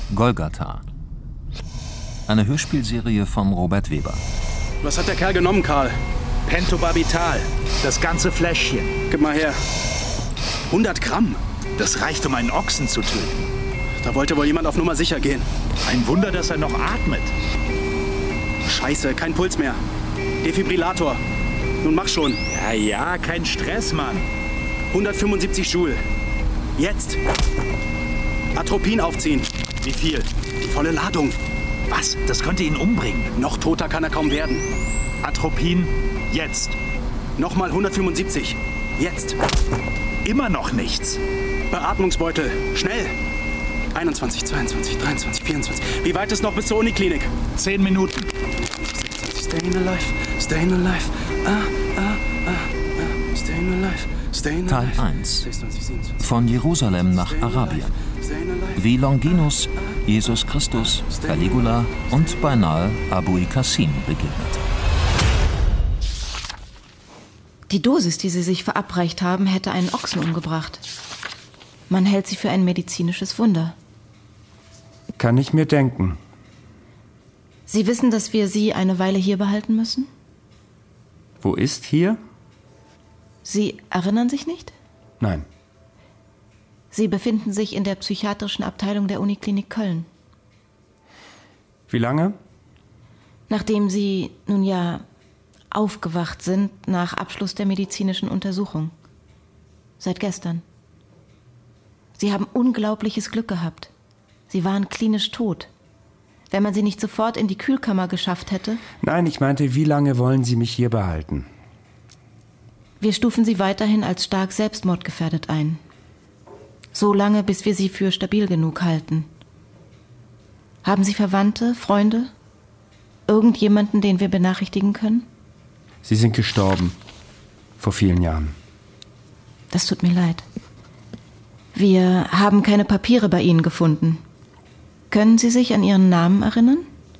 Golgatha. Eine Hörspielserie von Robert Weber. Was hat der Kerl genommen, Karl? Pentobarbital. Das ganze Fläschchen. Gib mal her. 100 Gramm? Das reicht, um einen Ochsen zu töten. Da wollte wohl jemand auf Nummer sicher gehen. Ein Wunder, dass er noch atmet. Scheiße, kein Puls mehr. Defibrillator. Nun mach schon. Ja, kein Stress, Mann. 175 Joule. Jetzt. Atropin aufziehen. Wie viel? Die volle Ladung. Was? Das könnte ihn umbringen. Noch toter kann er kaum werden. Atropin, jetzt. Nochmal 175. Jetzt. Immer noch nichts. Beatmungsbeutel. Schnell. 21, 22, 23, 24. Wie weit ist noch bis zur Uniklinik? 10 Minuten. Staying alive, staying alive. Staying alive, staying alive. Teil 1. Von Jerusalem nach Arabien. Wie Longinus Jesus Christus, Caligula und beinahe Abul Qasim begegnet. Die Dosis, die sie sich verabreicht haben, hätte einen Ochsen umgebracht. Man hält sie für ein medizinisches Wunder. Kann ich mir denken. Sie wissen, dass wir Sie eine Weile hier behalten müssen? Wo ist hier? Sie erinnern sich nicht? Nein. Sie befinden sich in der psychiatrischen Abteilung der Uniklinik Köln. Wie lange? Nachdem Sie, nun ja, aufgewacht sind nach Abschluss der medizinischen Untersuchung. Seit gestern. Sie haben unglaubliches Glück gehabt. Sie waren klinisch tot. Wenn man sie nicht sofort in die Kühlkammer geschafft hätte? Nein, ich meinte, wie lange wollen Sie mich hier behalten? Wir stufen Sie weiterhin als stark selbstmordgefährdet ein. So lange, bis wir Sie für stabil genug halten. Haben Sie Verwandte, Freunde? Irgendjemanden, den wir benachrichtigen können? Sie sind gestorben. Vor vielen Jahren. Das tut mir leid. Wir haben keine Papiere bei Ihnen gefunden. Können Sie sich an Ihren Namen erinnern?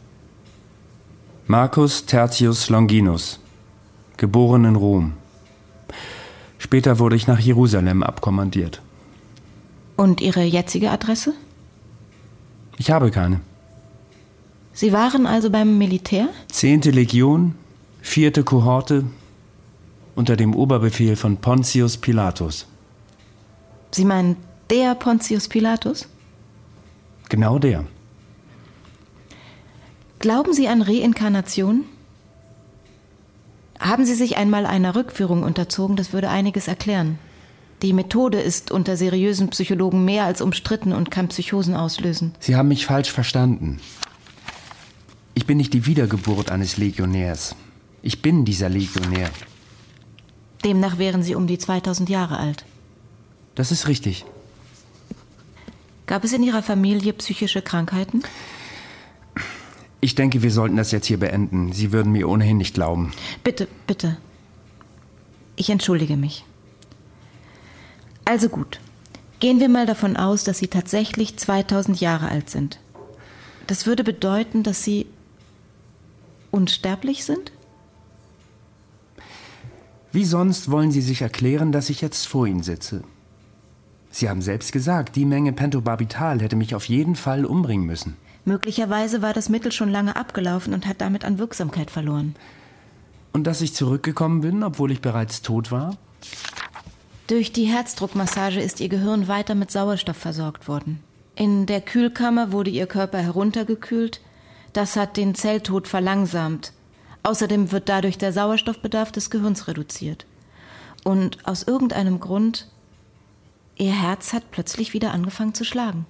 Marcus Tertius Longinus. Geboren in Rom. Später wurde ich nach Jerusalem abkommandiert. Und Ihre jetzige Adresse? Ich habe keine. Sie waren also beim Militär? 10. Legion, 4. Kohorte, unter dem Oberbefehl von Pontius Pilatus. Sie meinen der Pontius Pilatus? Genau der. Glauben Sie an Reinkarnation? Haben Sie sich einmal einer Rückführung unterzogen? Das würde einiges erklären. Die Methode ist unter seriösen Psychologen mehr als umstritten und kann Psychosen auslösen. Sie haben mich falsch verstanden. Ich bin nicht die Wiedergeburt eines Legionärs. Ich bin dieser Legionär. Demnach wären Sie um die 2000 Jahre alt. Das ist richtig. Gab es in Ihrer Familie psychische Krankheiten? Ich denke, wir sollten das jetzt hier beenden. Sie würden mir ohnehin nicht glauben. Bitte, bitte. Ich entschuldige mich. Also gut. Gehen wir mal davon aus, dass Sie tatsächlich 2000 Jahre alt sind. Das würde bedeuten, dass Sie unsterblich sind? Wie sonst wollen Sie sich erklären, dass ich jetzt vor Ihnen sitze? Sie haben selbst gesagt, die Menge Pentobarbital hätte mich auf jeden Fall umbringen müssen. Möglicherweise war das Mittel schon lange abgelaufen und hat damit an Wirksamkeit verloren. Und dass ich zurückgekommen bin, obwohl ich bereits tot war? Durch die Herzdruckmassage ist Ihr Gehirn weiter mit Sauerstoff versorgt worden. In der Kühlkammer wurde Ihr Körper heruntergekühlt. Das hat den Zelltod verlangsamt. Außerdem wird dadurch der Sauerstoffbedarf des Gehirns reduziert. Und aus irgendeinem Grund, Ihr Herz hat plötzlich wieder angefangen zu schlagen.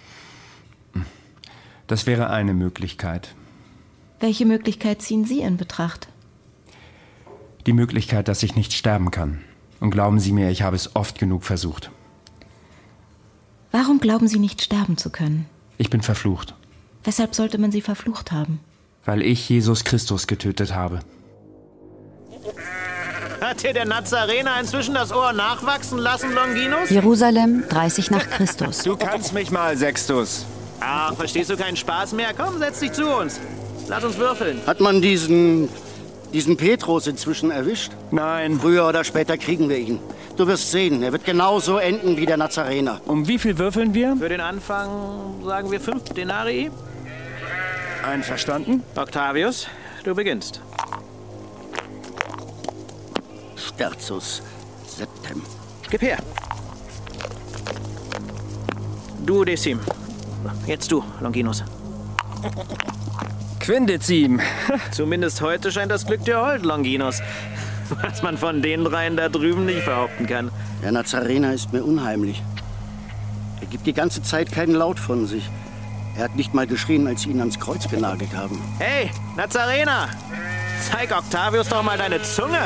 Das wäre eine Möglichkeit. Welche Möglichkeit ziehen Sie in Betracht? Die Möglichkeit, dass ich nicht sterben kann. Und glauben Sie mir, ich habe es oft genug versucht. Warum glauben Sie nicht sterben zu können? Ich bin verflucht. Weshalb sollte man Sie verflucht haben? Weil ich Jesus Christus getötet habe. Hat dir der Nazarener inzwischen das Ohr nachwachsen lassen, Longinus? Jerusalem, 30 nach Christus. Du kannst mich mal, Sextus. Ach, verstehst du keinen Spaß mehr? Komm, setz dich zu uns. Lass uns würfeln. Hat man diesen diesen Petrus inzwischen erwischt? Nein. Früher oder später kriegen wir ihn. Du wirst sehen, er wird genauso enden wie der Nazarener. Um wie viel würfeln wir? Für den Anfang sagen wir 5 Denarii. Einverstanden? Octavius, du beginnst. Tertius Septem. Gib her. Duodecim. Jetzt du, Longinus. Quindecim. Zumindest heute scheint das Glück dir hold, Longinus. Was man von den dreien da drüben nicht behaupten kann. Der Nazarener ist mir unheimlich. Er gibt die ganze Zeit keinen Laut von sich. Er hat nicht mal geschrien, als sie ihn ans Kreuz genagelt haben. Hey, Nazarener! Zeig Octavius doch mal deine Zunge!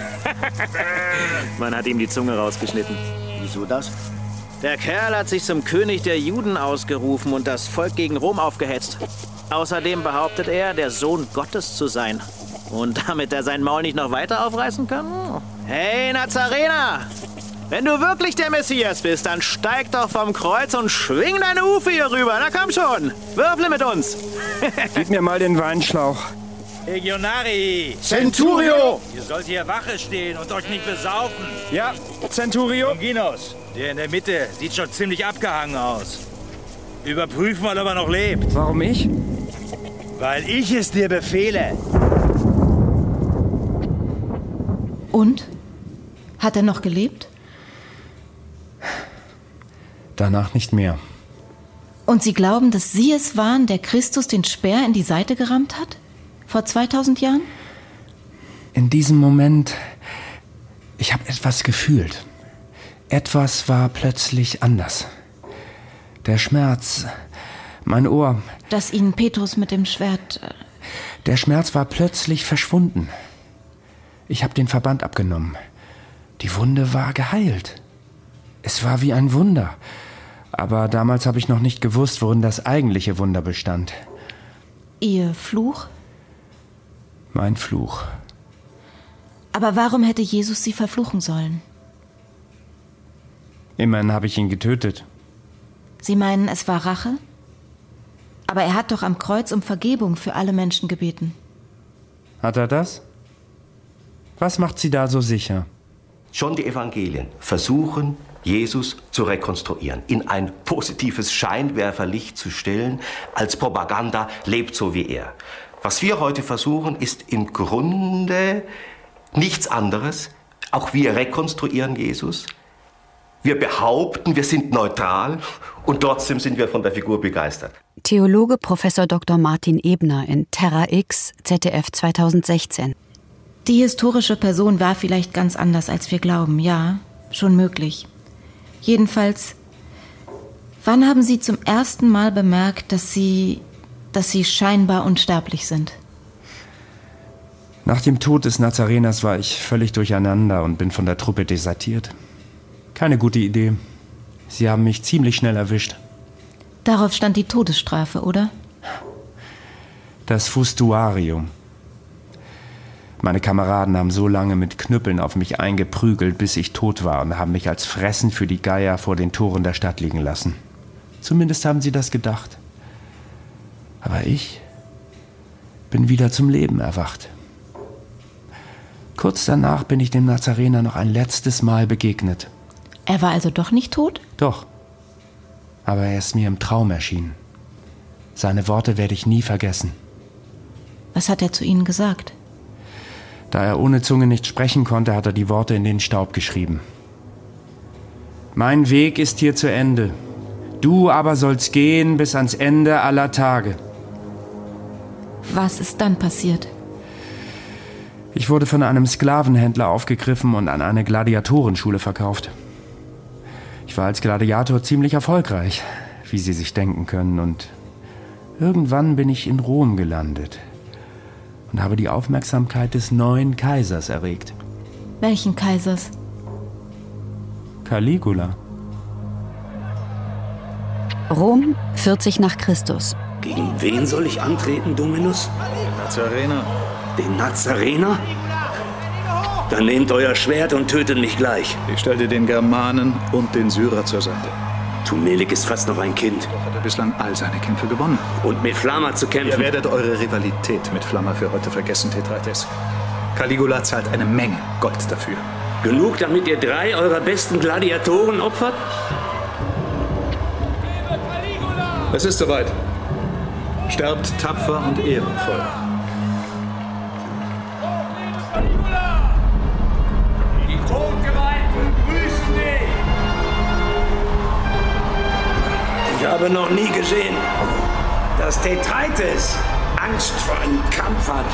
Man hat ihm die Zunge rausgeschnitten. Wieso das? Der Kerl hat sich zum König der Juden ausgerufen und das Volk gegen Rom aufgehetzt. Außerdem behauptet er, der Sohn Gottes zu sein. Und damit er sein Maul nicht noch weiter aufreißen kann? Hey, Nazarener! Wenn du wirklich der Messias bist, dann steig doch vom Kreuz und schwing deine Hufe hier rüber. Na komm schon, würfle mit uns. Gib mir mal den Weinschlauch. Legionari! Centurio! Ihr sollt hier Wache stehen und euch nicht besaufen. Ja, Centurio. Longinus, der in der Mitte sieht schon ziemlich abgehangen aus. Überprüf mal, ob er noch lebt. Warum ich? Weil ich es dir befehle. Und? Hat er noch gelebt? Danach nicht mehr. Und Sie glauben, dass Sie es waren, der Christus den Speer in die Seite gerammt hat? Vor 2000 Jahren? In diesem Moment, ich habe etwas gefühlt. Etwas war plötzlich anders. Der Schmerz, mein Ohr. Dass Ihnen Petrus mit dem Schwert... Der Schmerz war plötzlich verschwunden. Ich habe den Verband abgenommen. Die Wunde war geheilt. Es war wie ein Wunder. Aber damals habe ich noch nicht gewusst, worin das eigentliche Wunder bestand. Ihr Fluch? Mein Fluch. Aber warum hätte Jesus Sie verfluchen sollen? Immerhin habe ich ihn getötet. Sie meinen, es war Rache? Aber er hat doch am Kreuz um Vergebung für alle Menschen gebeten. Hat er das? Was macht Sie da so sicher? Schon die Evangelien versuchen, Jesus zu rekonstruieren, in ein positives Scheinwerferlicht zu stellen, als Propaganda, lebt so wie er. Was wir heute versuchen, ist im Grunde nichts anderes. Auch wir rekonstruieren Jesus. Wir behaupten, wir sind neutral und trotzdem sind wir von der Figur begeistert. Theologe Prof. Dr. Martin Ebner in Terra X, ZDF 2016. Die historische Person war vielleicht ganz anders, als wir glauben. Ja, schon möglich. Jedenfalls, wann haben Sie zum ersten Mal bemerkt, dass Sie scheinbar unsterblich sind? Nach dem Tod des Nazareners war ich völlig durcheinander und bin von der Truppe desertiert. Keine gute Idee. Sie haben mich ziemlich schnell erwischt. Darauf stand die Todesstrafe, oder? Das Fustuarium. Meine Kameraden haben so lange mit Knüppeln auf mich eingeprügelt, bis ich tot war und haben mich als Fressen für die Geier vor den Toren der Stadt liegen lassen. Zumindest haben sie das gedacht. Aber ich bin wieder zum Leben erwacht. Kurz danach bin ich dem Nazarener noch ein letztes Mal begegnet. Er war also doch nicht tot? Doch. Aber er ist mir im Traum erschienen. Seine Worte werde ich nie vergessen. Was hat er zu Ihnen gesagt? Da er ohne Zunge nicht sprechen konnte, hat er die Worte in den Staub geschrieben. Mein Weg ist hier zu Ende. Du aber sollst gehen bis ans Ende aller Tage. Was ist dann passiert? Ich wurde von einem Sklavenhändler aufgegriffen und an eine Gladiatorenschule verkauft. Ich war als Gladiator ziemlich erfolgreich, wie Sie sich denken können. Und irgendwann bin ich in Rom gelandet und habe die Aufmerksamkeit des neuen Kaisers erregt. Welchen Kaisers? Caligula. Rom, 40 nach Christus. Gegen wen soll ich antreten, Dominus? Nazarener. Den Nazarener? Dann nehmt euer Schwert und tötet mich gleich. Ich stelle den Germanen und den Syrer zur Seite. Tumelik ist fast noch ein Kind. Doch hat er bislang all seine Kämpfe gewonnen. Und mit Flamma zu kämpfen? Ihr werdet eure Rivalität mit Flamma für heute vergessen, Tetrates. Caligula zahlt eine Menge Gold dafür. Genug, damit ihr 3 eurer besten Gladiatoren opfert? Es ist soweit. Sterbt tapfer und ehrenvoll. Die Todgeweihten grüßen dich! Ich habe noch nie gesehen, dass Tetraites Angst vor einem Kampf hat.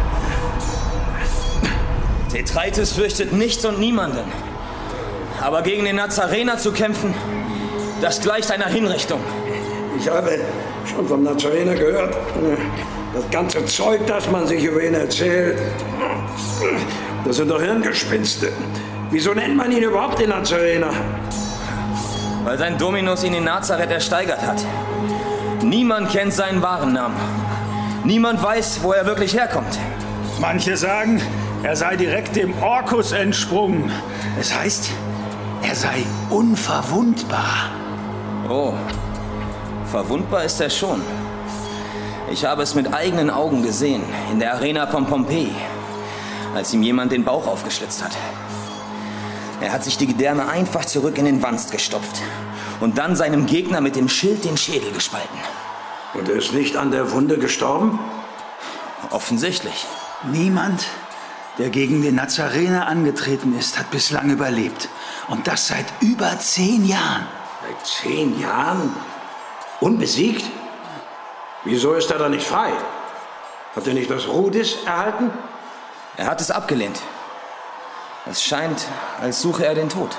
Tetraites fürchtet nichts und niemanden. Aber gegen den Nazarener zu kämpfen, das gleicht einer Hinrichtung. Ich habe schon vom Nazarener gehört, das ganze Zeug, das man sich über ihn erzählt, das sind doch Hirngespinste. Wieso nennt man ihn überhaupt den Nazarener? Weil sein Dominus ihn in Nazareth ersteigert hat. Niemand kennt seinen wahren Namen. Niemand weiß, wo er wirklich herkommt. Manche sagen, er sei direkt dem Orcus entsprungen. Es heißt, er sei unverwundbar. Oh, verwundbar ist er schon. Ich habe es mit eigenen Augen gesehen, in der Arena von Pompeji, als ihm jemand den Bauch aufgeschlitzt hat. Er hat sich die Gedärme einfach zurück in den Wanst gestopft und dann seinem Gegner mit dem Schild den Schädel gespalten. Und er ist nicht an der Wunde gestorben? Offensichtlich. Niemand, der gegen den Nazarener angetreten ist, hat bislang überlebt. Und das seit über 10 Jahren. Seit 10 Jahren? Unbesiegt? Wieso ist er da nicht frei? Hat er nicht das Rudis erhalten? Er hat es abgelehnt. Es scheint, als suche er den Tod.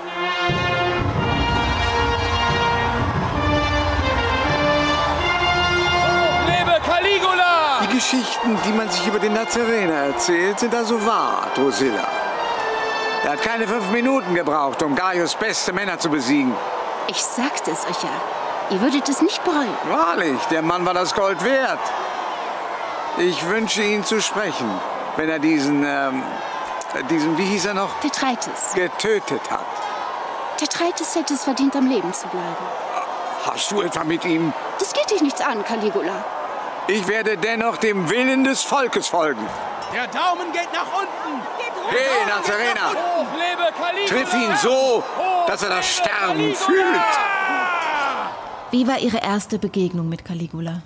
Lebe Caligula! Die Geschichten, die man sich über den Nazarener erzählt, sind also wahr, Drusilla. Er hat keine 5 Minuten gebraucht, um Gaius beste Männer zu besiegen. Ich sagte es euch ja. Ihr würdet es nicht bereuen. Wahrlich, der Mann war das Gold wert. Ich wünsche ihn zu sprechen, wenn er diesen, wie hieß er noch? Tetraites. Getötet hat. Tetraites hätte es verdient, am Leben zu bleiben. Hast du etwa mit ihm? Das geht dich nichts an, Caligula. Ich werde dennoch dem Willen des Volkes folgen. Der Daumen geht nach unten. Hey, Nazarener! Lebe Caligula! Triff ihn so, dass er das Sterben Caligula! fühlt. Wie war Ihre erste Begegnung mit Caligula?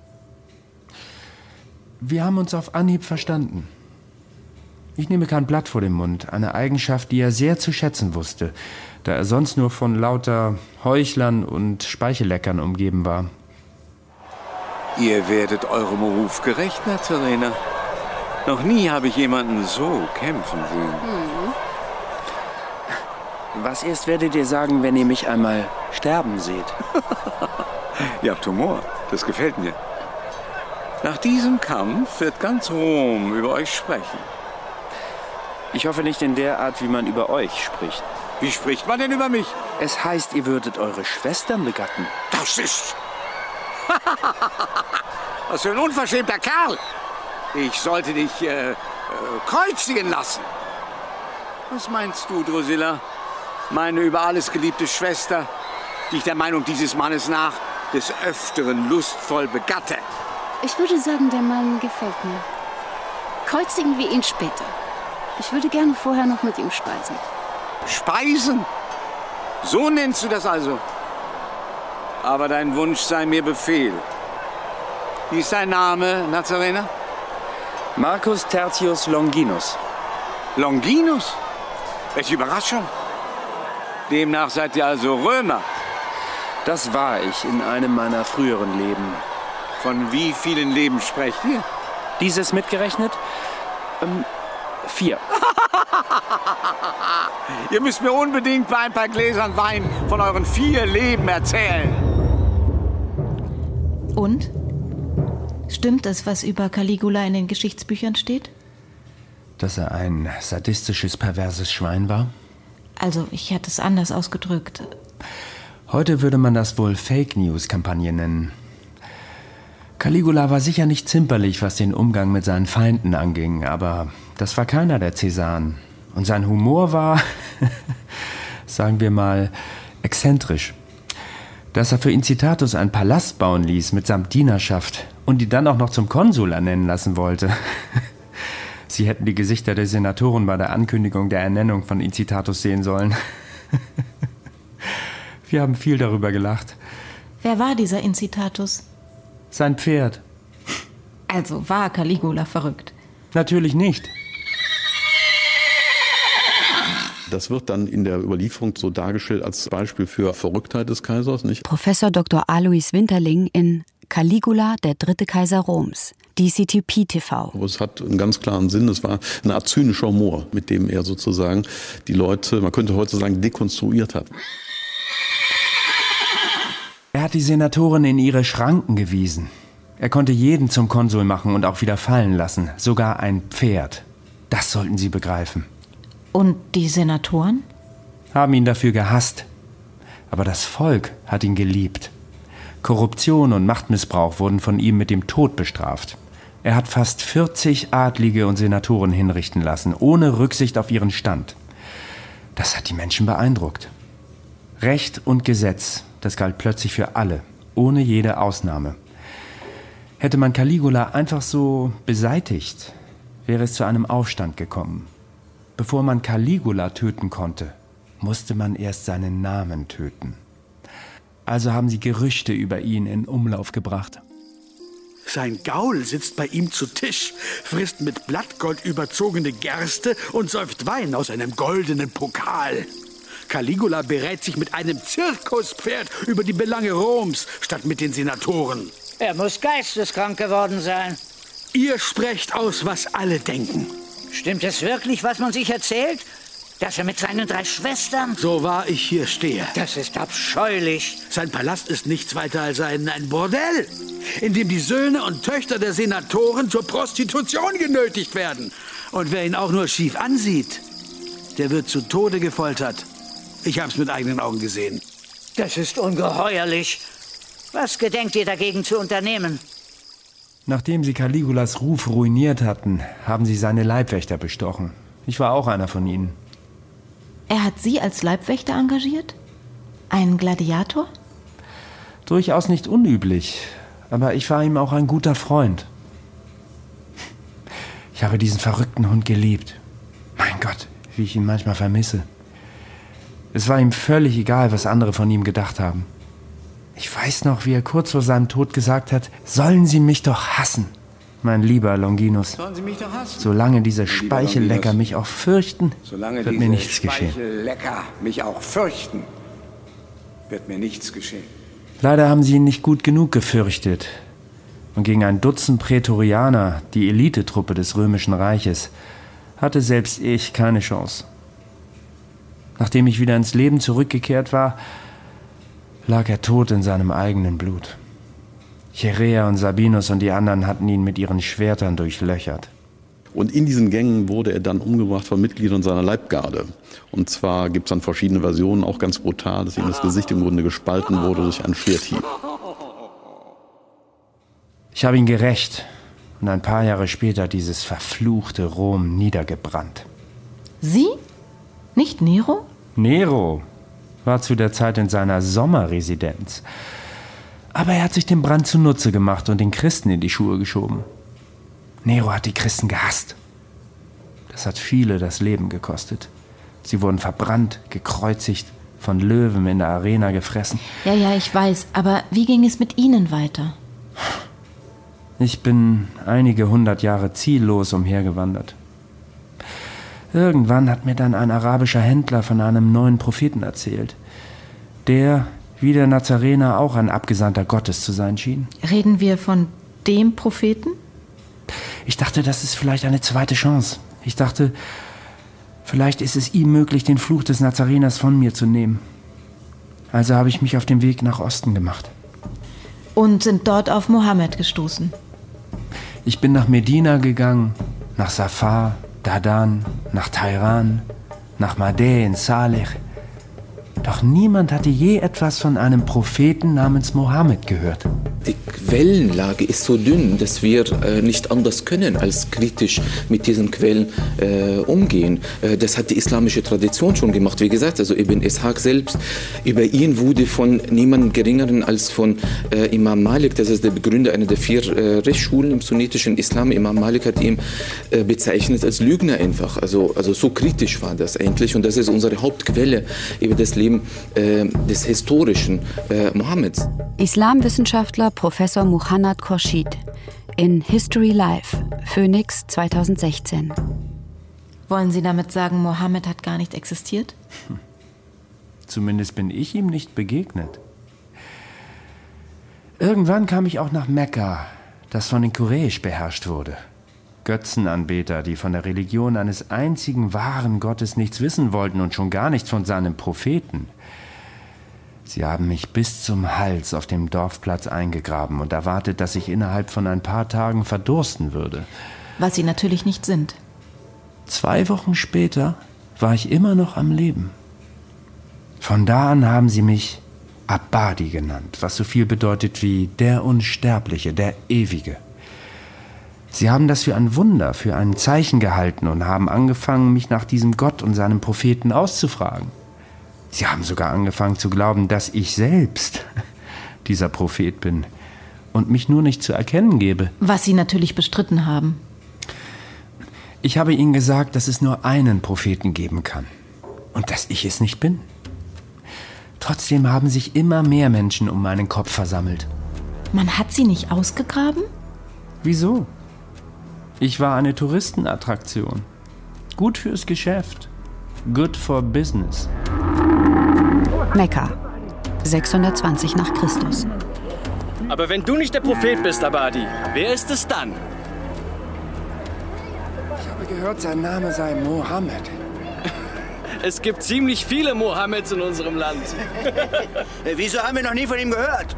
Wir haben uns auf Anhieb verstanden. Ich nehme kein Blatt vor den Mund, eine Eigenschaft, die er sehr zu schätzen wusste, da er sonst nur von lauter Heuchlern und Speichelleckern umgeben war. Ihr werdet eurem Ruf gerecht, Nazarener. Noch nie habe ich jemanden so kämpfen sehen. Was erst werdet ihr sagen, wenn ihr mich einmal sterben seht? Ihr habt Humor, das gefällt mir. Nach diesem Kampf wird ganz Rom über euch sprechen. Ich hoffe nicht in der Art, wie man über euch spricht. Wie spricht man denn über mich? Es heißt, ihr würdet eure Schwestern begatten. Das ist... Was für ein unverschämter Kerl! Ich sollte dich kreuzigen lassen. Was meinst du, Drusilla? Meine über alles geliebte Schwester, die ich der Meinung dieses Mannes nach des Öfteren lustvoll begatte. Ich würde sagen, der Mann gefällt mir. Kreuzigen wir ihn später. Ich würde gerne vorher noch mit ihm speisen. Speisen? So nennst du das also? Aber dein Wunsch sei mir Befehl. Wie ist dein Name, Nazarener? Marcus Tertius Longinus. Longinus? Welche Überraschung. Demnach seid ihr also Römer. Das war ich in einem meiner früheren Leben. Von wie vielen Leben sprecht ihr? Dieses mitgerechnet? 4. Ihr müsst mir unbedingt bei ein paar Gläsern Wein von euren 4 Leben erzählen. Und? Stimmt es, was über Caligula in den Geschichtsbüchern steht? Dass er ein sadistisches, perverses Schwein war? Also, ich hätte es anders ausgedrückt. Heute würde man das wohl Fake-News-Kampagne nennen. Caligula war sicher nicht zimperlich, was den Umgang mit seinen Feinden anging, aber das war keiner der Cäsaren. Und sein Humor war, sagen wir mal, exzentrisch. Dass er für Incitatus einen Palast bauen ließ mitsamt Dienerschaft und die dann auch noch zum Konsul ernennen lassen wollte. Sie hätten die Gesichter der Senatoren bei der Ankündigung der Ernennung von Incitatus sehen sollen. Wir haben viel darüber gelacht. Wer war dieser Incitatus? Sein Pferd. Also war Caligula verrückt? Natürlich nicht. Das wird dann in der Überlieferung so dargestellt als Beispiel für Verrücktheit des Kaisers, nicht? Professor Dr. Alois Winterling in Caligula, der dritte Kaiser Roms, DCTP TV. Aber es hat einen ganz klaren Sinn. Es war eine Art zynischer Humor, mit dem er sozusagen die Leute, man könnte heute sagen, dekonstruiert hat. Er hat die Senatoren in ihre Schranken gewiesen. Er konnte jeden zum Konsul machen und auch wieder fallen lassen. Sogar ein Pferd. Das sollten Sie begreifen. Und die Senatoren? Haben ihn dafür gehasst. Aber das Volk hat ihn geliebt. Korruption und Machtmissbrauch wurden von ihm mit dem Tod bestraft. Er hat fast 40 Adlige und Senatoren hinrichten lassen, ohne Rücksicht auf ihren Stand. Das hat die Menschen beeindruckt. Recht und Gesetz, das galt plötzlich für alle, ohne jede Ausnahme. Hätte man Caligula einfach so beseitigt, wäre es zu einem Aufstand gekommen. Bevor man Caligula töten konnte, musste man erst seinen Namen töten. Also haben sie Gerüchte über ihn in Umlauf gebracht. Sein Gaul sitzt bei ihm zu Tisch, frisst mit Blattgold überzogene Gerste und säuft Wein aus einem goldenen Pokal. Caligula berät sich mit einem Zirkuspferd über die Belange Roms, statt mit den Senatoren. Er muss geisteskrank geworden sein. Ihr sprecht aus, was alle denken. Stimmt es wirklich, was man sich erzählt? Dass er mit seinen 3 Schwestern... So wahr ich hier stehe. Das ist abscheulich. Sein Palast ist nichts weiter als ein Bordell, in dem die Söhne und Töchter der Senatoren zur Prostitution genötigt werden. Und wer ihn auch nur schief ansieht, der wird zu Tode gefoltert. Ich hab's mit eigenen Augen gesehen. Das ist ungeheuerlich. Was gedenkt ihr dagegen zu unternehmen? Nachdem sie Caligulas Ruf ruiniert hatten, haben sie seine Leibwächter bestochen. Ich war auch einer von ihnen. Er hat Sie als Leibwächter engagiert? Ein Gladiator? Durchaus nicht unüblich, aber ich war ihm auch ein guter Freund. Ich habe diesen verrückten Hund geliebt. Mein Gott, wie ich ihn manchmal vermisse. Es war ihm völlig egal, was andere von ihm gedacht haben. Ich weiß noch, wie er kurz vor seinem Tod gesagt hat, sollen Sie mich doch hassen, mein lieber Longinus. Sollen Sie mich doch hassen? Solange diese Speichellecker mich auch fürchten, wird mir nichts geschehen. Speichellecker mich auch fürchten, wird mir nichts geschehen. Leider haben sie ihn nicht gut genug gefürchtet. Und gegen ein Dutzend Prätorianer, die Elitetruppe des Römischen Reiches, hatte selbst ich keine Chance. Nachdem ich wieder ins Leben zurückgekehrt war, lag er tot in seinem eigenen Blut. Cherea und Sabinus und die anderen hatten ihn mit ihren Schwertern durchlöchert. Und in diesen Gängen wurde er dann umgebracht von Mitgliedern seiner Leibgarde. Und zwar gibt es dann verschiedene Versionen, auch ganz brutal, dass ihm das Gesicht im Grunde gespalten wurde durch einen Schwerthieb. Ich habe ihn gerächt und ein paar Jahre später dieses verfluchte Rom niedergebrannt. Sie? Nicht Nero? Nero war zu der Zeit in seiner Sommerresidenz. Aber er hat sich den Brand zunutze gemacht und den Christen in die Schuhe geschoben. Nero hat die Christen gehasst. Das hat viele das Leben gekostet. Sie wurden verbrannt, gekreuzigt, von Löwen in der Arena gefressen. Ja, ich weiß. Aber wie ging es mit Ihnen weiter? Ich bin einige 100 Jahre ziellos umhergewandert. Irgendwann hat mir dann ein arabischer Händler von einem neuen Propheten erzählt, der, wie der Nazarener, auch ein Abgesandter Gottes zu sein schien. Reden wir von dem Propheten? Ich dachte, das ist vielleicht eine zweite Chance. Ich dachte, vielleicht ist es ihm möglich, den Fluch des Nazareners von mir zu nehmen. Also habe ich mich auf den Weg nach Osten gemacht. Und sind dort auf Mohammed gestoßen? Ich bin nach Medina gegangen, nach Safar, Dadan, nach Tairan, nach Madeh in Saleh. Doch niemand hatte je etwas von einem Propheten namens Mohammed gehört. Die Quellenlage ist so dünn, dass wir nicht anders können, als kritisch mit diesen Quellen umgehen. Das hat die islamische Tradition schon gemacht. Wie gesagt, also Ibn Ishaq selbst, über ihn wurde von niemandem Geringeren als von Imam Malik, das ist der Begründer einer der 4 Rechtsschulen im sunnitischen Islam. Imam Malik hat ihn bezeichnet als Lügner einfach. Also so kritisch war das eigentlich. Und das ist unsere Hauptquelle über das Leben des historischen Mohammeds. Islamwissenschaftler Professor Muhannad Khorshid in History Live, Phoenix 2016. Wollen Sie damit sagen, Mohammed hat gar nicht existiert? Zumindest bin ich ihm nicht begegnet. Irgendwann kam ich auch nach Mekka, das von den Quraysh beherrscht wurde. Götzenanbeter, die von der Religion eines einzigen wahren Gottes nichts wissen wollten und schon gar nicht von seinem Propheten. Sie haben mich bis zum Hals auf dem Dorfplatz eingegraben und erwartet, dass ich innerhalb von ein paar Tagen verdursten würde. Was Sie natürlich nicht sind. 2 Wochen später war ich immer noch am Leben. Von da an haben sie mich Abadi genannt, was so viel bedeutet wie der Unsterbliche, der Ewige. Sie haben das für ein Wunder, für ein Zeichen gehalten und haben angefangen, mich nach diesem Gott und seinem Propheten auszufragen. Sie haben sogar angefangen zu glauben, dass ich selbst dieser Prophet bin und mich nur nicht zu erkennen gebe. Was Sie natürlich bestritten haben. Ich habe ihnen gesagt, dass es nur einen Propheten geben kann und dass ich es nicht bin. Trotzdem haben sich immer mehr Menschen um meinen Kopf versammelt. Man hat Sie nicht ausgegraben? Wieso? Ich war eine Touristenattraktion. Gut fürs Geschäft. Good for business. Mekka, 620 nach Christus. Aber wenn du nicht der Prophet bist, Abadi, wer ist es dann? Ich habe gehört, sein Name sei Mohammed. Es gibt ziemlich viele Mohammeds in unserem Land. Wieso haben wir noch nie von ihm gehört?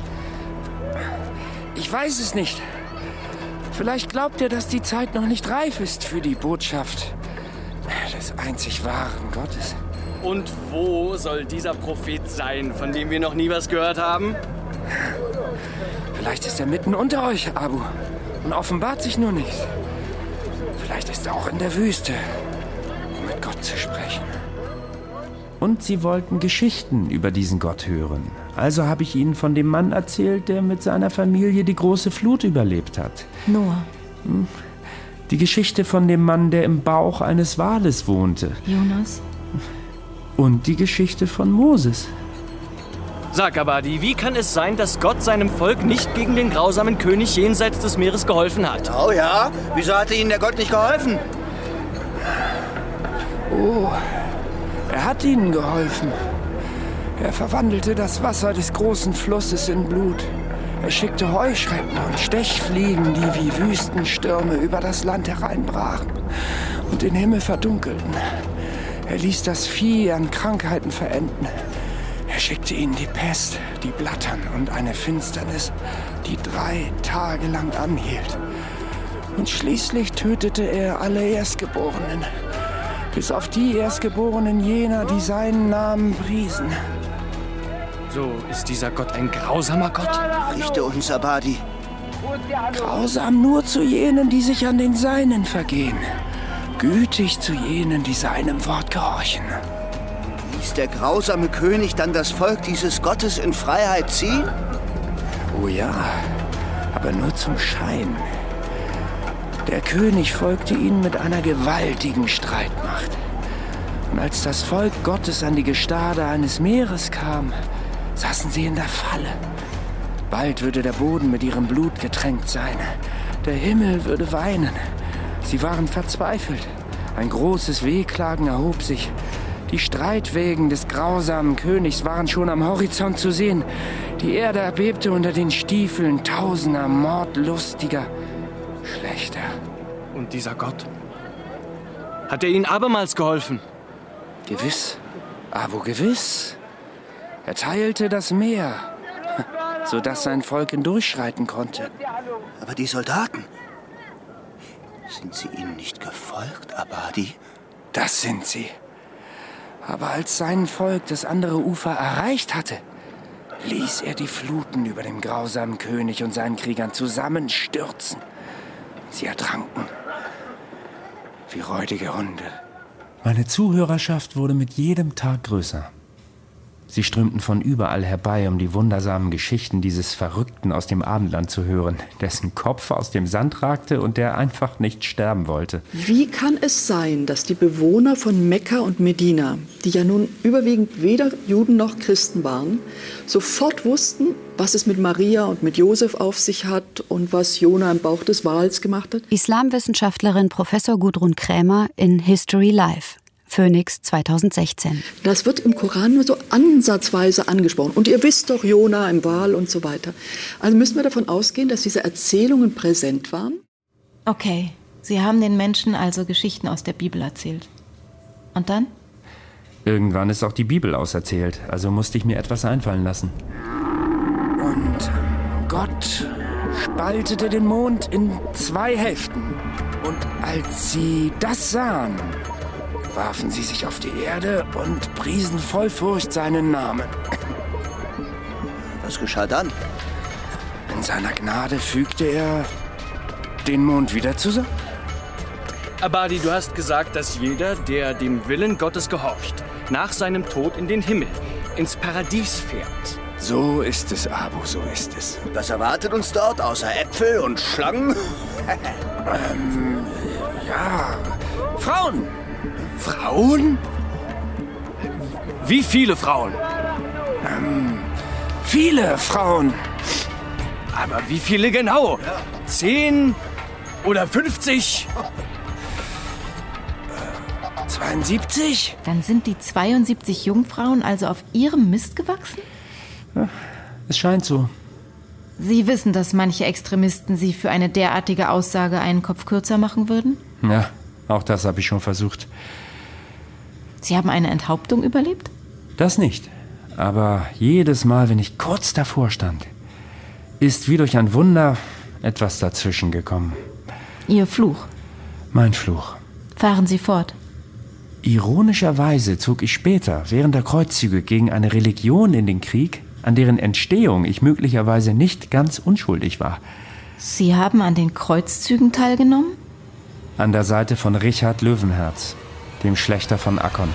Ich weiß es nicht. Vielleicht glaubt er, dass die Zeit noch nicht reif ist für die Botschaft des einzig wahren Gottes. Und wo soll dieser Prophet sein, von dem wir noch nie was gehört haben? Vielleicht ist er mitten unter euch, Abu, und offenbart sich nur nicht. Vielleicht ist er auch in der Wüste, um mit Gott zu sprechen. Und sie wollten Geschichten über diesen Gott hören. Also habe ich ihnen von dem Mann erzählt, der mit seiner Familie die große Flut überlebt hat. Noah. Die Geschichte von dem Mann, der im Bauch eines Wales wohnte. Jonas. Und die Geschichte von Moses. Sag, Abadi, wie kann es sein, dass Gott seinem Volk nicht gegen den grausamen König jenseits des Meeres geholfen hat? Oh ja? Wieso hatte Ihnen der Gott nicht geholfen? Oh, er hat ihnen geholfen. Er verwandelte das Wasser des großen Flusses in Blut. Er schickte Heuschrecken und Stechfliegen, die wie Wüstenstürme über das Land hereinbrachen und den Himmel verdunkelten. Er ließ das Vieh an Krankheiten verenden. Er schickte ihnen die Pest, die Blattern und eine Finsternis, die 3 Tage lang anhielt. Und schließlich tötete er alle Erstgeborenen, bis auf die Erstgeborenen jener, die seinen Namen priesen. So ist dieser Gott ein grausamer Gott? Richte uns, Abadi. Grausam nur zu jenen, die sich an den Seinen vergehen. Gütig zu jenen, die seinem Wort gehorchen. Ließ der grausame König dann das Volk dieses Gottes in Freiheit ziehen? Oh ja, aber nur zum Schein. Der König folgte ihnen mit einer gewaltigen Streitmacht. Und als das Volk Gottes an die Gestade eines Meeres kam, saßen sie in der Falle. Bald würde der Boden mit ihrem Blut getränkt sein. Der Himmel würde weinen. Sie waren verzweifelt. Ein großes Wehklagen erhob sich. Die Streitwägen des grausamen Königs waren schon am Horizont zu sehen. Die Erde erbebte unter den Stiefeln tausender mordlustiger Schlechter. Und dieser Gott? Hat er ihnen abermals geholfen? Gewiss, Abu, gewiss. Er teilte das Meer, sodass sein Volk hindurchschreiten konnte. Aber die Soldaten, sind sie ihnen nicht gefolgt, Abadi? Das sind sie. Aber als sein Volk das andere Ufer erreicht hatte, ließ er die Fluten über dem grausamen König und seinen Kriegern zusammenstürzen. Sie ertranken wie räudige Hunde. Meine Zuhörerschaft wurde mit jedem Tag größer. Sie strömten von überall herbei, um die wundersamen Geschichten dieses Verrückten aus dem Abendland zu hören, dessen Kopf aus dem Sand ragte und der einfach nicht sterben wollte. Wie kann es sein, dass die Bewohner von Mekka und Medina, die ja nun überwiegend weder Juden noch Christen waren, sofort wussten, was es mit Maria und mit Josef auf sich hat und was Jona im Bauch des Wals gemacht hat? Islamwissenschaftlerin Professor Gudrun Krämer in History Live. Phoenix 2016. Das wird im Koran nur so ansatzweise angesprochen. Und ihr wisst doch, Jona im Wal und so weiter. Also müssen wir davon ausgehen, dass diese Erzählungen präsent waren? Okay, Sie haben den Menschen also Geschichten aus der Bibel erzählt. Und dann? Irgendwann ist auch die Bibel auserzählt, also musste ich mir etwas einfallen lassen. Und Gott spaltete den Mond in 2 Hälften. Und als sie das sahen, warfen sie sich auf die Erde und priesen voll Furcht seinen Namen. Was geschah dann? In seiner Gnade fügte er den Mond wieder zusammen. Abadi, du hast gesagt, dass jeder, der dem Willen Gottes gehorcht, nach seinem Tod in den Himmel, ins Paradies fährt. So ist es, Abu, so ist es. Was erwartet uns dort, außer Äpfel und Schlangen? Ja, Frauen! Frauen? Wie viele Frauen? Viele Frauen. Aber wie viele genau? 10 oder 50? 72? Dann sind die 72 Jungfrauen also auf ihrem Mist gewachsen? Ja, es scheint so. Sie wissen, dass manche Extremisten Sie für eine derartige Aussage einen Kopf kürzer machen würden? Ja, auch das habe ich schon versucht. Sie haben eine Enthauptung überlebt? Das nicht. Aber jedes Mal, wenn ich kurz davor stand, ist wie durch ein Wunder etwas dazwischen gekommen. Ihr Fluch? Mein Fluch. Fahren Sie fort. Ironischerweise zog ich später, während der Kreuzzüge, gegen eine Religion in den Krieg, an deren Entstehung ich möglicherweise nicht ganz unschuldig war. Sie haben an den Kreuzzügen teilgenommen? An der Seite von Richard Löwenherz, dem Schlächter von Akkon.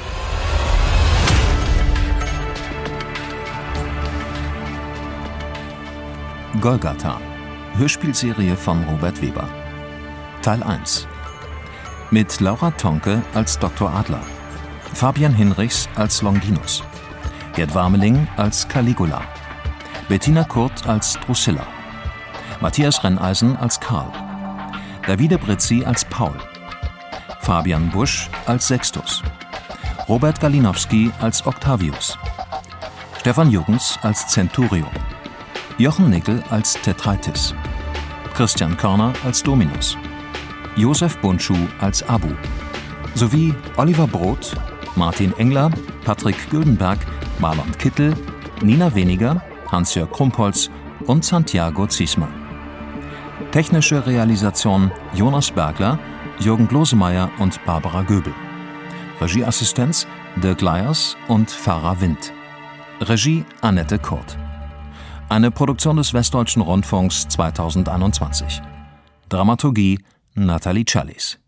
Golgatha, Hörspielserie von Robert Weber. Teil 1. Mit Laura Tonke als Dr. Adler, Fabian Hinrichs als Longinus, Gerd Warmeling als Caligula, Bettina Kurt als Drusilla, Matthias Renneisen als Karl, Davide Brizzi als Paul, Fabian Busch als Sextus, Robert Galinowski als Octavius, Stefan Juggens als Centurion, Jochen Nickel als Tetraitis, Christian Körner als Dominus, Josef Bundschuh als Abu, sowie Oliver Brot, Martin Engler, Patrick Güldenberg, Marlon Kittel, Nina Weniger, Hans-Jörg Krumpholz und Santiago Ziesmer. Technische Realisation Jonas Bergler, Jürgen Glosemeyer und Barbara Göbel. Regieassistenz Dirk Leyers und Farah Wind. Regie Annette Kurt. Eine Produktion des Westdeutschen Rundfunks 2021. Dramaturgie Nathalie Challis.